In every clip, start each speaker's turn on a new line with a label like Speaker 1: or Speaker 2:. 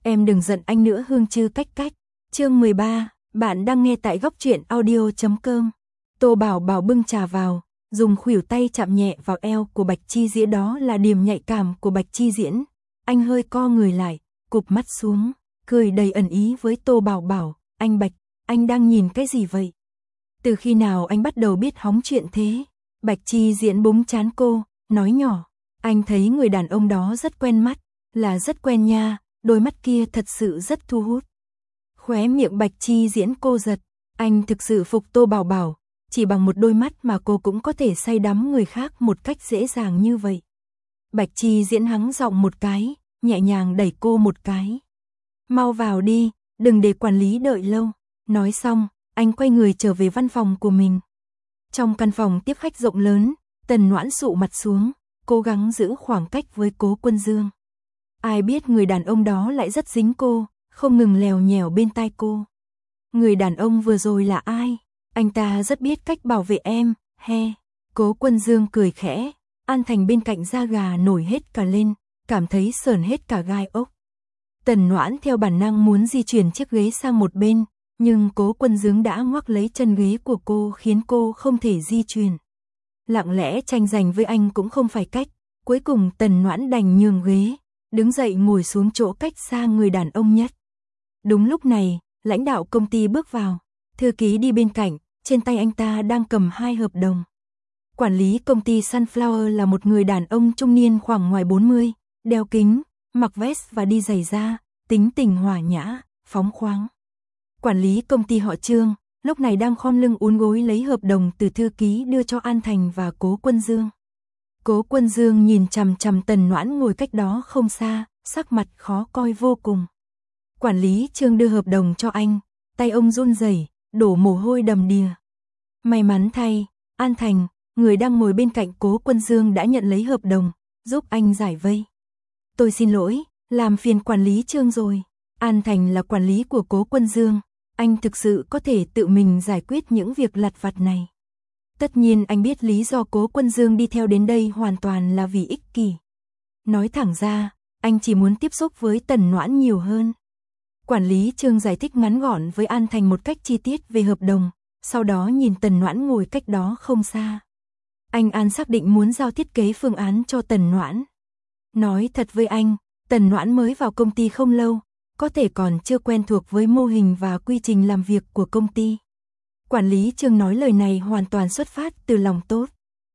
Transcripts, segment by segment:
Speaker 1: Em đừng giận anh nữa Hương Trư cách cách. Chương 13, bạn đang nghe tại góc truyện audio.com. Tô Bảo Bảo bưng trà vào, dùng khuỷu tay chạm nhẹ vào eo của Bạch Chi Diễn, đó là điểm nhạy cảm của Bạch Chi Diễn. Anh hơi co người lại, cụp mắt xuống, cười đầy ẩn ý với Tô Bảo Bảo, anh Bạch, anh đang nhìn cái gì vậy? Từ khi nào anh bắt đầu biết hóng chuyện thế? Bạch Chi Diễn búng trán cô, nói nhỏ, anh thấy người đàn ông đó rất quen mắt, là rất quen nha, đôi mắt kia thật sự rất thu hút. Khóe miệng Bạch Chi Diễn cô giật, anh thực sự phục Tô Bảo Bảo, chỉ bằng một đôi mắt mà cô cũng có thể say đắm người khác một cách dễ dàng như vậy. Bạch Chi Diễn hắng giọng một cái, nhẹ nhàng đẩy cô một cái. Mau vào đi, đừng để quản lý đợi lâu. Nói xong, anh quay người trở về văn phòng của mình. Trong căn phòng tiếp khách rộng lớn, Tần Noãn sụ mặt xuống, cố gắng giữ khoảng cách với Cố Quân Dương. Ai biết người đàn ông đó lại rất dính cô, không ngừng lèo nhèo bên tai cô. Người đàn ông vừa rồi là ai? Anh ta rất biết cách bảo vệ em, he. Cố Quân Dương cười khẽ, An Thành bên cạnh da gà nổi hết cả lên, cảm thấy sởn hết cả gai ốc. Tần Noãn theo bản năng muốn di chuyển chiếc ghế sang một bên, nhưng Cố Quân Dương đã ngoắc lấy chân ghế của cô khiến cô không thể di chuyển. Lặng lẽ tranh giành với anh cũng không phải cách, cuối cùng Tần Noãn đành nhường ghế, đứng dậy ngồi xuống chỗ cách xa người đàn ông nhất. Đúng lúc này, lãnh đạo công ty bước vào, thư ký đi bên cạnh, trên tay anh ta đang cầm 2 hợp đồng. Quản lý công ty Sunflower là một người đàn ông trung niên khoảng ngoài 40, đeo kính, mặc vest và đi giày da, tính tình hòa nhã, phóng khoáng. Quản lý công ty họ Trương, lúc này đang khom lưng uốn gối lấy hợp đồng từ thư ký đưa cho An Thành và Cố Quân Dương. Cố Quân Dương nhìn chằm chằm Tần Noãn ngồi cách đó không xa, sắc mặt khó coi vô cùng. Quản lý Trương đưa hợp đồng cho anh, tay ông run rẩy, đổ mồ hôi đầm đìa. May mắn thay, An Thành, người đang ngồi bên cạnh Cố Quân Dương đã nhận lấy hợp đồng, giúp anh giải vây. Tôi xin lỗi, làm phiền quản lý Trương rồi. An Thành là quản lý của Cố Quân Dương, anh thực sự có thể tự mình giải quyết những việc lặt vặt này. Tất nhiên anh biết lý do Cố Quân Dương đi theo đến đây hoàn toàn là vì ích kỷ. Nói thẳng ra, anh chỉ muốn tiếp xúc với Tần Noãn nhiều hơn. Quản lý Trương giải thích ngắn gọn với An Thành một cách chi tiết về hợp đồng, sau đó nhìn Tần Noãn ngồi cách đó không xa. Anh An xác định muốn giao thiết kế phương án cho Tần Noãn. Nói thật với anh, Tần Noãn mới vào công ty không lâu, có thể còn chưa quen thuộc với mô hình và quy trình làm việc của công ty. Quản lý Trương nói lời này hoàn toàn xuất phát từ lòng tốt.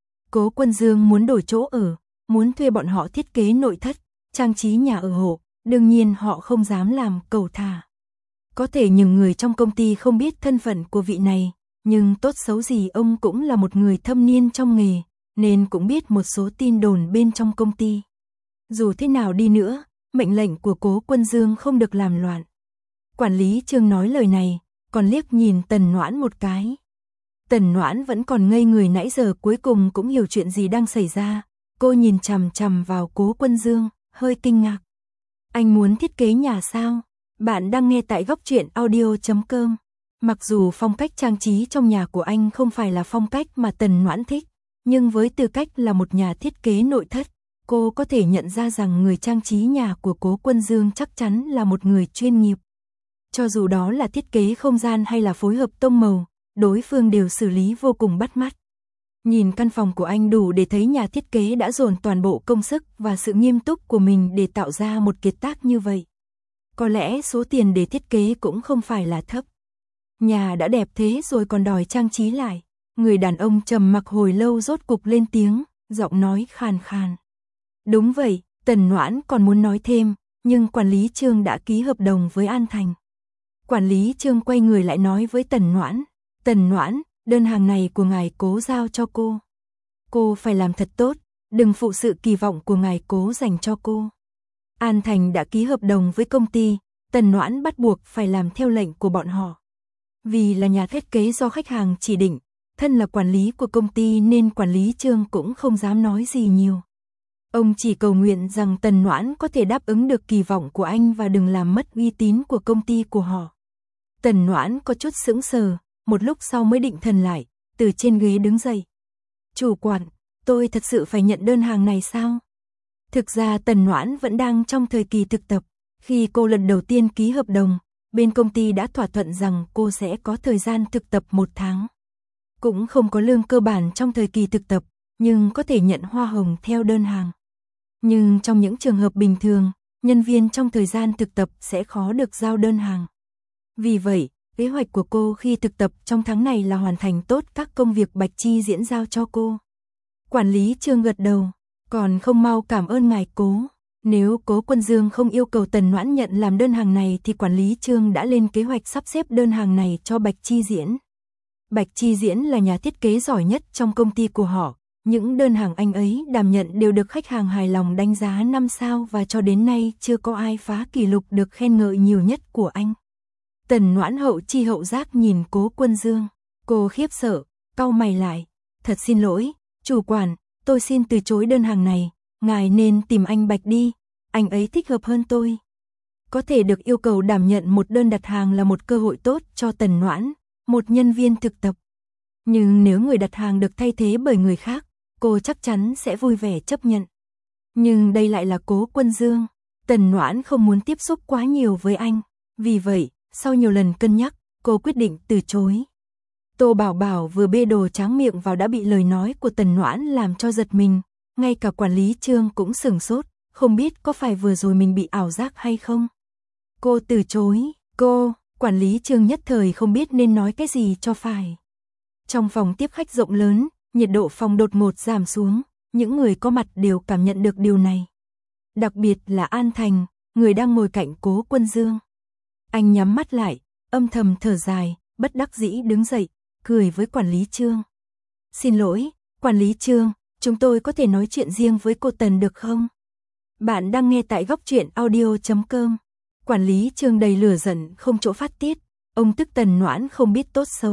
Speaker 1: Cố Quân Dương muốn đổi chỗ ở, muốn thuê bọn họ thiết kế nội thất, trang trí nhà ở hộ, đương nhiên họ không dám làm cầu thả. Có thể những người trong công ty không biết thân phận của vị này, nhưng tốt xấu gì ông cũng là một người thâm niên trong nghề, nên cũng biết một số tin đồn bên trong công ty. Dù thế nào đi nữa, mệnh lệnh của Cố Quân Dương không được làm loạn. Quản lý Trương nói lời này, còn liếc nhìn Tần Noãn một cái. Tần Noãn vẫn còn ngây người nãy giờ, cuối cùng cũng hiểu chuyện gì đang xảy ra. Cô nhìn chằm chằm vào Cố Quân Dương, hơi kinh ngạc. Anh muốn thiết kế nhà sao? Bạn đang nghe tại góc truyện audio.com. Mặc dù phong cách trang trí trong nhà của anh không phải là phong cách mà Tần Noãn thích, nhưng với tư cách là một nhà thiết kế nội thất, cô có thể nhận ra rằng người trang trí nhà của Cố Quân Dương chắc chắn là một người chuyên nghiệp. Cho dù đó là thiết kế không gian hay là phối hợp tông màu, đối phương đều xử lý vô cùng bắt mắt. Nhìn căn phòng của anh đủ để thấy nhà thiết kế đã dồn toàn bộ công sức và sự nghiêm túc của mình để tạo ra một kiệt tác như vậy. Có lẽ số tiền để thiết kế cũng không phải là thấp. Nhà đã đẹp thế rồi còn đòi trang trí lại. Người đàn ông trầm mặc hồi lâu rốt cục lên tiếng, giọng nói khàn khàn. Đúng vậy, Tần Noãn còn muốn nói thêm, nhưng quản lý Trương đã ký hợp đồng với An Thành. Quản lý Trương quay người lại nói với Tần Noãn, đơn hàng này của ngài Cố giao cho cô. Cô phải làm thật tốt, đừng phụ sự kỳ vọng của ngài Cố dành cho cô. An Thành đã ký hợp đồng với công ty, Tần Noãn bắt buộc phải làm theo lệnh của bọn họ. Vì là nhà thiết kế do khách hàng chỉ định, thân là quản lý của công ty nên quản lý Trương cũng không dám nói gì nhiều. Ông chỉ cầu nguyện rằng Tần Noãn có thể đáp ứng được kỳ vọng của anh và đừng làm mất uy tín của công ty của họ. Tần Noãn có chút sững sờ, một lúc sau mới định thần lại, từ trên ghế đứng dậy. Chủ quản, tôi thật sự phải nhận đơn hàng này sao? Thực ra Tần Noãn vẫn đang trong thời kỳ thực tập, Khi cô lần đầu tiên ký hợp đồng, bên công ty đã thỏa thuận rằng cô sẽ có thời gian thực tập 1 tháng. Cũng không có lương cơ bản trong thời kỳ thực tập, nhưng có thể nhận hoa hồng theo đơn hàng. Nhưng trong những trường hợp bình thường, nhân viên trong thời gian thực tập sẽ khó được giao đơn hàng. Vì vậy, kế hoạch của cô khi thực tập trong tháng này là hoàn thành tốt các công việc Bạch Chi Diễn giao cho cô. Quản lý Trương gật đầu, còn không mau cảm ơn ngài Cố. Nếu Cố Quân Dương không yêu cầu Tần Noãn nhận làm đơn hàng này thì quản lý Trương đã lên kế hoạch sắp xếp đơn hàng này cho Bạch Chi Diễn. Bạch Chi Diễn là nhà thiết kế giỏi nhất trong công ty của họ. Những đơn hàng anh ấy đảm nhận đều được khách hàng hài lòng đánh giá 5 sao và cho đến nay chưa có ai phá kỷ lục được khen ngợi nhiều nhất của anh. Tần Noãn hậu chi hậu giác nhìn Cố Quân Dương. Cô khiếp sợ, cau mày lại. Thật xin lỗi, chủ quản, tôi xin từ chối đơn hàng này. Ngài nên tìm anh Bạch đi, anh ấy thích hợp hơn tôi. Có thể được yêu cầu đảm nhận một đơn đặt hàng là một cơ hội tốt cho Tần Noãn, một nhân viên thực tập. Nhưng nếu người đặt hàng được thay thế bởi người khác, cô chắc chắn sẽ vui vẻ chấp nhận. Nhưng đây lại là Cố Quân Dương. Tần Noãn không muốn tiếp xúc quá nhiều với anh. Vì vậy, sau nhiều lần cân nhắc, cô quyết định từ chối. Tô Bảo Bảo vừa bê đồ tráng miệng vào đã bị lời nói của Tần Noãn làm cho giật mình. Ngay cả quản lý Trương cũng sửng sốt, không biết có phải vừa rồi mình bị ảo giác hay không. Cô từ chối, quản lý Trương nhất thời không biết nên nói cái gì cho phải. Trong phòng tiếp khách rộng lớn, nhiệt độ phòng đột ngột giảm xuống, những người có mặt đều cảm nhận được điều này. Đặc biệt là An Thành, người đang ngồi cạnh Cố Quân Dương. Anh nhắm mắt lại, âm thầm thở dài, bất đắc dĩ đứng dậy, cười với quản lý Trương. Xin lỗi, quản lý Trương, chúng tôi có thể nói chuyện riêng với cô Tần được không? Bạn đang nghe tại Góc Truyện Audio.com. Quản lý Trương đầy lửa giận không chỗ phát tiết, ông tức Tần Noãn không biết tốt xấu.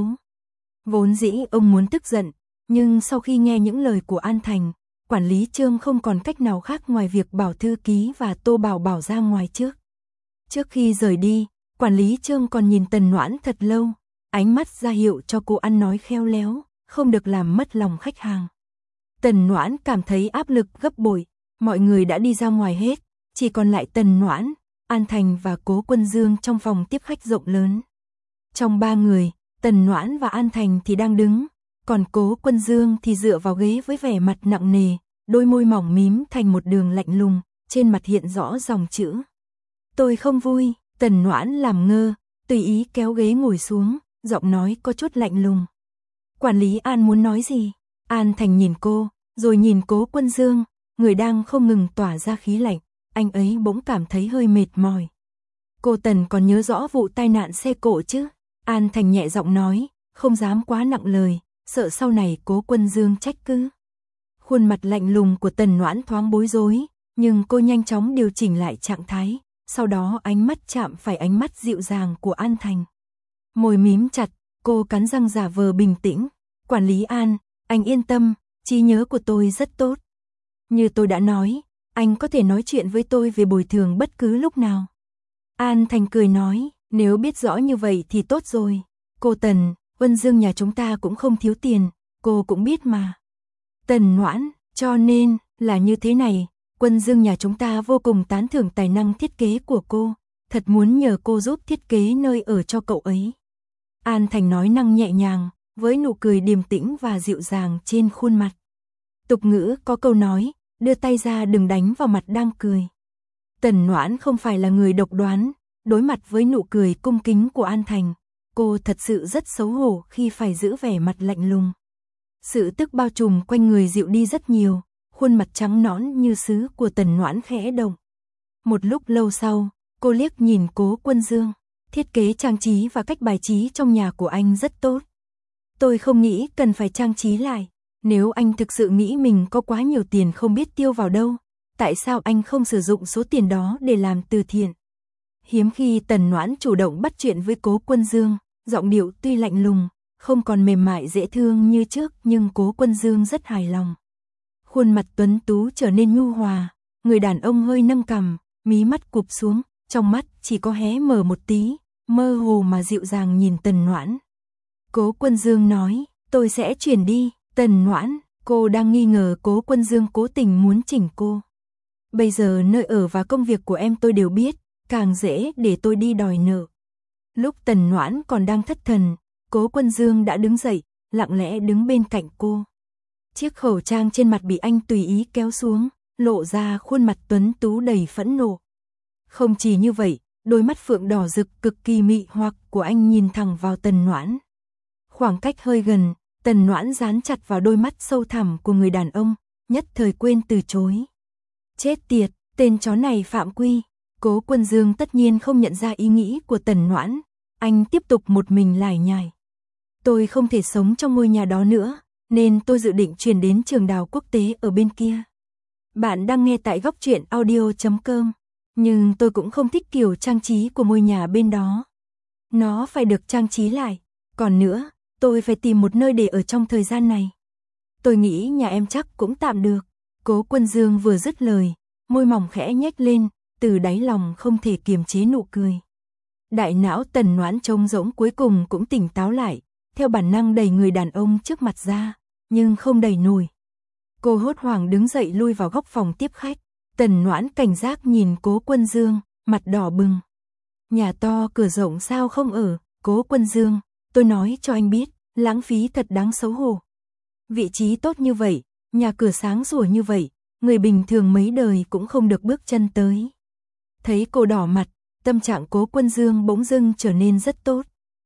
Speaker 1: Vốn dĩ ông muốn tức giận, nhưng sau khi nghe những lời của An Thành, quản lý Trương không còn cách nào khác ngoài việc bảo thư ký và Tô Bảo Bảo ra ngoài trước. Trước khi rời đi, quản lý Trương còn nhìn Tần Noãn thật lâu, ánh mắt ra hiệu cho cô ăn nói khéo léo, không được làm mất lòng khách hàng. Tần Noãn cảm thấy áp lực gấp bội, mọi người đã đi ra ngoài hết, chỉ còn lại Tần Noãn, An Thành và Cố Quân Dương trong phòng tiếp khách rộng lớn. Trong 3 người, Tần Noãn và An Thành thì đang đứng, còn Cố Quân Dương thì dựa vào ghế với vẻ mặt nặng nề, đôi môi mỏng mím thành một đường lạnh lùng, trên mặt hiện rõ dòng chữ. Tôi không vui. Tần Noãn làm ngơ, tùy ý kéo ghế ngồi xuống, giọng nói có chút lạnh lùng. Quản lý An muốn nói gì? An Thành nhìn cô, rồi nhìn Cố Quân Dương, người đang không ngừng tỏa ra khí lạnh, anh ấy bỗng cảm thấy hơi mệt mỏi. Cô Tần còn nhớ rõ vụ tai nạn xe cộ chứ? An Thành nhẹ giọng nói, không dám quá nặng lời, sợ sau này Cố Quân Dương trách cứ. Khuôn mặt lạnh lùng của Tần Noãn thoáng bối rối, nhưng cô nhanh chóng điều chỉnh lại trạng thái, sau đó ánh mắt chạm phải ánh mắt dịu dàng của An Thành. Môi mím chặt, cô cắn răng giả vờ bình tĩnh. Quản lý An, anh yên tâm, trí nhớ của tôi rất tốt. Như tôi đã nói, anh có thể nói chuyện với tôi về bồi thường bất cứ lúc nào. An Thành cười nói, nếu biết rõ như vậy thì tốt rồi. Cô Tần, Quân Dương nhà chúng ta cũng không thiếu tiền, cô cũng biết mà. Tần Noãn, cho nên, là như thế này, Quân Dương nhà chúng ta vô cùng tán thưởng tài năng thiết kế của cô, thật muốn nhờ cô giúp thiết kế nơi ở cho cậu ấy. An Thành nói năng nhẹ nhàng, với nụ cười điềm tĩnh và dịu dàng trên khuôn mặt. Tục ngữ có câu nói, đưa tay ra đừng đánh vào mặt đang cười. Tần Noãn không phải là người độc đoán, đối mặt với nụ cười cung kính của An Thành, cô thật sự rất xấu hổ khi phải giữ vẻ mặt lạnh lùng. Sự tức bao trùm quanh người dịu đi rất nhiều, khuôn mặt trắng nõn như sứ của Tần Noãn khẽ động. Một lúc lâu sau, cô liếc nhìn Cố Quân Dương, thiết kế trang trí và cách bài trí trong nhà của anh rất tốt. Tôi không nghĩ cần phải trang trí lại, nếu anh thực sự nghĩ mình có quá nhiều tiền không biết tiêu vào đâu, tại sao anh không sử dụng số tiền đó để làm từ thiện? Hiếm khi Tần Noãn chủ động bắt chuyện với Cố Quân Dương, giọng điệu tuy lạnh lùng, không còn mềm mại dễ thương như trước nhưng Cố Quân Dương rất hài lòng. Khuôn mặt tuấn tú trở nên nhu hòa, người đàn ông hơi nâng cằm, mí mắt cụp xuống, trong mắt chỉ có hé mở một tí, mơ hồ mà dịu dàng nhìn Tần Noãn. Cố Quân Dương nói, tôi sẽ chuyển đi. Tần Noãn, cô đang nghi ngờ Cố Quân Dương cố tình muốn chỉnh cô. Bây giờ nơi ở và công việc của em tôi đều biết, càng dễ để tôi đi đòi nợ. Lúc Tần Noãn còn đang thất thần, Cố Quân Dương đã đứng dậy, lặng lẽ đứng bên cạnh cô. Chiếc khẩu trang trên mặt bị anh tùy ý kéo xuống, lộ ra khuôn mặt tuấn tú đầy phẫn nộ. Không chỉ như vậy, đôi mắt phượng đỏ rực cực kỳ mị hoặc của anh nhìn thẳng vào Tần Noãn. Khoảng cách hơi gần, Tần Noãn dán chặt vào đôi mắt sâu thẳm của người đàn ông, nhất thời quên từ chối. Chết tiệt, tên chó này phạm quy. Cố Quân Dương tất nhiên không nhận ra ý nghĩ của Tần Noãn, anh tiếp tục một mình lải nhải. Tôi không thể sống trong ngôi nhà đó nữa, nên tôi dự định chuyển đến trường đào quốc tế ở bên kia. Bạn đang nghe tại góc truyện audio.com, nhưng tôi cũng không thích kiểu trang trí của ngôi nhà bên đó. Nó phải được trang trí lại, còn nữa, tôi phải tìm một nơi để ở trong thời gian này. Tôi nghĩ nhà em chắc cũng tạm được. Cố Quân Dương vừa dứt lời, môi mỏng khẽ nhếch lên, từ đáy lòng không thể kiềm chế nụ cười. Đại não Tần Noãn trống rỗng cuối cùng cũng tỉnh táo lại, theo bản năng đẩy người đàn ông trước mặt ra, nhưng không đẩy nổi. Cô hốt hoảng đứng dậy lui vào góc phòng tiếp khách. Tần Noãn cảnh giác nhìn Cố Quân Dương, mặt đỏ bừng. Nhà to cửa rộng sao không ở, Cố Quân Dương, tôi nói cho anh biết, lãng phí thật đáng xấu hổ. Vị trí tốt như vậy, nhà cửa sáng sủa như vậy, người bình thường mấy đời cũng không được bước chân tới. Thấy cô đỏ mặt, tâm trạng Cố Quân Dương bỗng dưng trở nên rất tốt.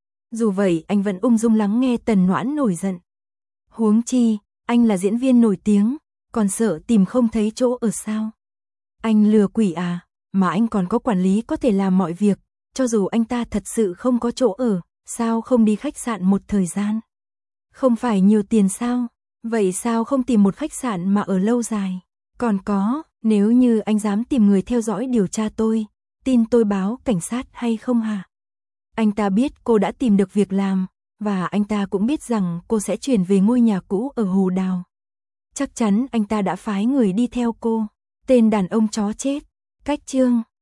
Speaker 1: Dù vậy anh vẫn ung dung lắng nghe Tần Noãn nổi giận. Huống chi, anh là diễn viên nổi tiếng, còn sợ tìm không thấy chỗ ở sao? Anh lừa quỷ à, mà anh còn có quản lý có thể làm mọi việc, cho dù anh ta thật sự không có chỗ ở, sao không đi khách sạn một thời gian? Không phải nhiều tiền sao? Vậy sao không tìm một khách sạn mà ở lâu dài? Còn có, nếu như anh dám tìm người theo dõi điều tra tôi, tin tôi báo cảnh sát hay không hả? Anh ta biết cô đã tìm được việc làm, và anh ta cũng biết rằng cô sẽ chuyển về ngôi nhà cũ ở Hồ Đào. Chắc chắn anh ta đã phái người đi theo cô. Tên đàn ông chó chết. Cách chương